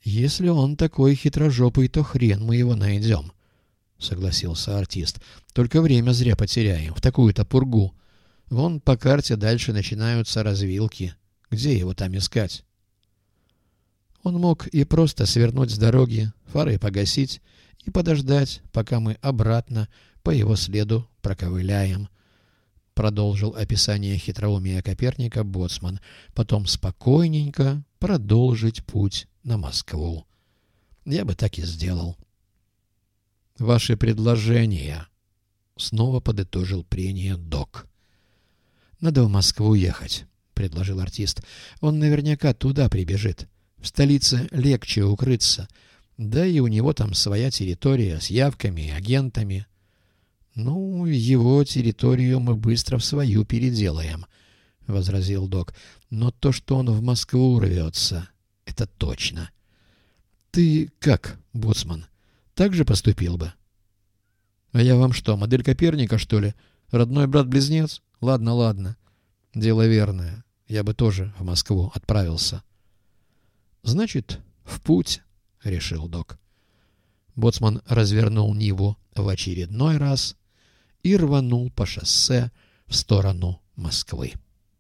«Если он такой хитрожопый, то хрен мы его найдем», — согласился артист. «Только время зря потеряем, в такую-то пургу. Вон по карте дальше начинаются развилки. Где его там искать?» Он мог и просто свернуть с дороги, фары погасить и подождать, пока мы обратно по его следу проковыляем. Продолжил описание хитроумия Коперника боцман. Потом спокойненько продолжить путь на Москву. Я бы так и сделал. «Ваши предложения», — снова подытожил прение док. «Надо в Москву ехать», — предложил артист. «Он наверняка туда прибежит. В столице легче укрыться. Да и у него там своя территория с явками и агентами». «Ну, его территорию мы быстро в свою переделаем», — возразил док. «Но то, что он в Москву рвется, это точно». «Ты как, боцман, так же поступил бы?» «А я вам что, модель Коперника, что ли? Родной брат-близнец? Ладно, ладно. Дело верное. Я бы тоже в Москву отправился». «Значит, в путь», — решил док. Боцман развернул Ниву в очередной раз и рванул по шоссе в сторону Москвы.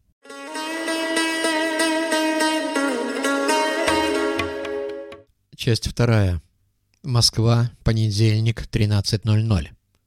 Часть 2. Москва, понедельник, 13:00.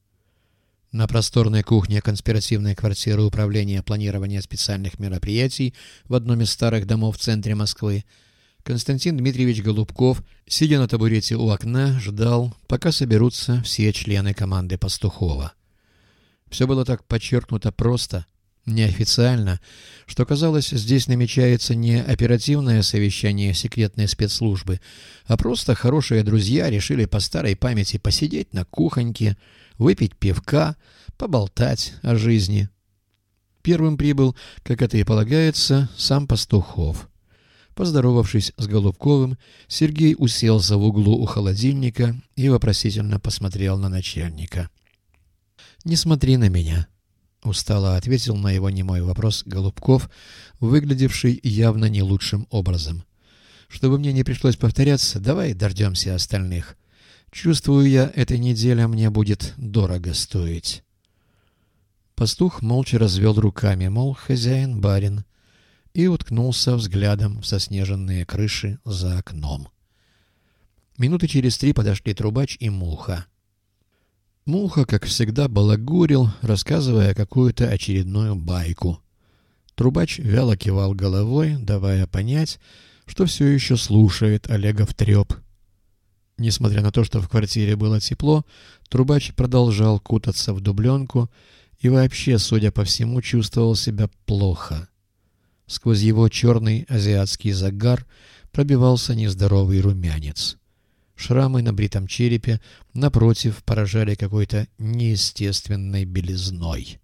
На просторной кухне конспиративной квартиры Управления планирования специальных мероприятий в одном из старых домов в центре Москвы Константин Дмитриевич Голубков, сидя на табурете у окна, ждал, пока соберутся все члены команды Пастухова. Все было так подчеркнуто просто, неофициально, что, казалось, здесь намечается не оперативное совещание секретной спецслужбы, а просто хорошие друзья решили по старой памяти посидеть на кухоньке, выпить пивка, поболтать о жизни. Первым прибыл, как это и полагается, сам Пастухов. Поздоровавшись с Голубковым, Сергей уселся в углу у холодильника и вопросительно посмотрел на начальника. «Не смотри на меня», — устало ответил на его немой вопрос Голубков, выглядевший явно не лучшим образом. «Чтобы мне не пришлось повторяться, давай дождемся остальных. Чувствую я, эта неделя мне будет дорого стоить». Пастух молча развел руками, мол, хозяин барин, и уткнулся взглядом в заснеженные крыши за окном. Минуты через 3 подошли Трубач и Муха. Муха, как всегда, балагурил, рассказывая какую-то очередную байку. Трубач вяло кивал головой, давая понять, что все еще слушает Олегов треп. Несмотря на то, что в квартире было тепло, Трубач продолжал кутаться в дубленку и вообще, судя по всему, чувствовал себя плохо. Сквозь его черный азиатский загар пробивался нездоровый румянец. Шрамы на бритом черепе, напротив, поражали какой-то неестественной белизной.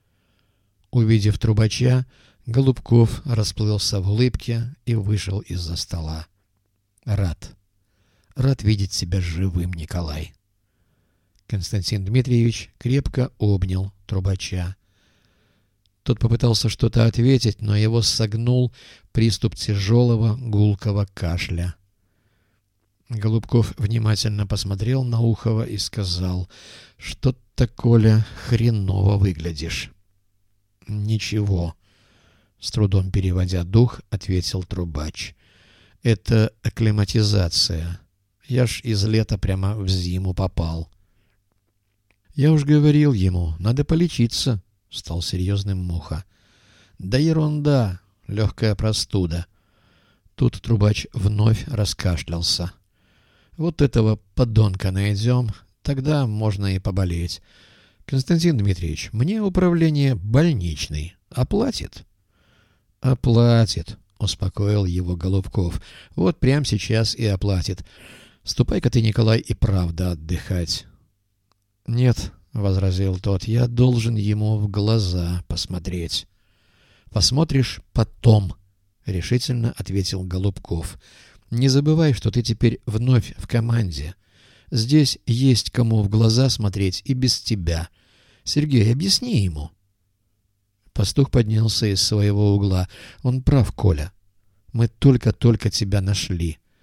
Увидев Трубача, Голубков расплылся в улыбке и вышел из-за стола. «Рад видеть себя живым, Николай». Константин Дмитриевич крепко обнял Трубача. Тот попытался что-то ответить, но его согнул приступ тяжелого гулкого кашля. Голубков внимательно посмотрел на Ухова и сказал: «Что-то, Коля, хреново выглядишь». «Ничего», — с трудом переводя дух, ответил Трубач. «Это акклиматизация. Я ж из лета прямо в зиму попал». «Я уж говорил ему, надо полечиться», — стал серьезным Муха. «Да ерунда, легкая простуда». Тут Трубач вновь раскашлялся. «Вот этого подонка найдем, тогда можно и поболеть. Константин Дмитриевич, мне управление больничный оплатит?» «Оплатит», — успокоил его Голубков. «Вот прямо сейчас и оплатит. Ступай-ка ты, Николай, и правда отдыхать». «Нет», — возразил тот, — «я должен ему в глаза посмотреть». «Посмотришь потом», — решительно ответил Голубков. «Не забывай, что ты теперь вновь в команде. Здесь есть кому в глаза смотреть и без тебя. Сергей, объясни ему». Пастух поднялся из своего угла. «Он прав, Коля. Мы только-только тебя нашли.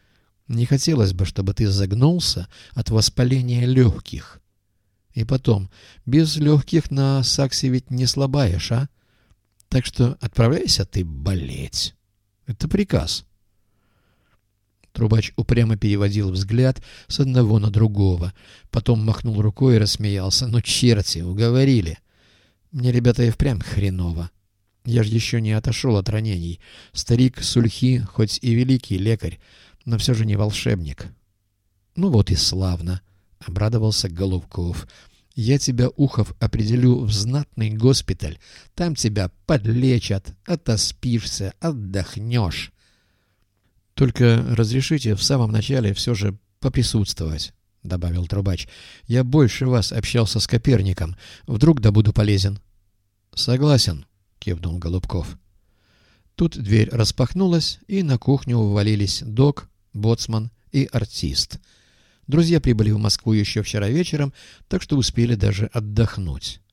Не хотелось бы, чтобы ты загнулся от воспаления легких. И потом, без легких на саксе ведь не слабаешь, а? Так что отправляйся ты болеть. Это приказ». Трубач упрямо переводил взгляд с одного на другого. Потом махнул рукой и рассмеялся. «Ну, черти, уговорили. Мне, ребята, и впрямь хреново. Я ж еще не отошел от ранений. Старик Сульхи, хоть и великий лекарь, но все же не волшебник». «Ну вот и славно», — обрадовался Голубков. «Я тебя, Ухов, определю в знатный госпиталь. Там тебя подлечат, отоспишься, отдохнешь. Только разрешите в самом начале все же поприсутствовать», — добавил Трубач. «Я больше вас общался с Коперником. Вдруг да буду полезен». «Согласен», — кивнул Голубков. Тут дверь распахнулась, и на кухню увалились док, боцман и артист. Друзья прибыли в Москву еще вчера вечером, так что успели даже отдохнуть.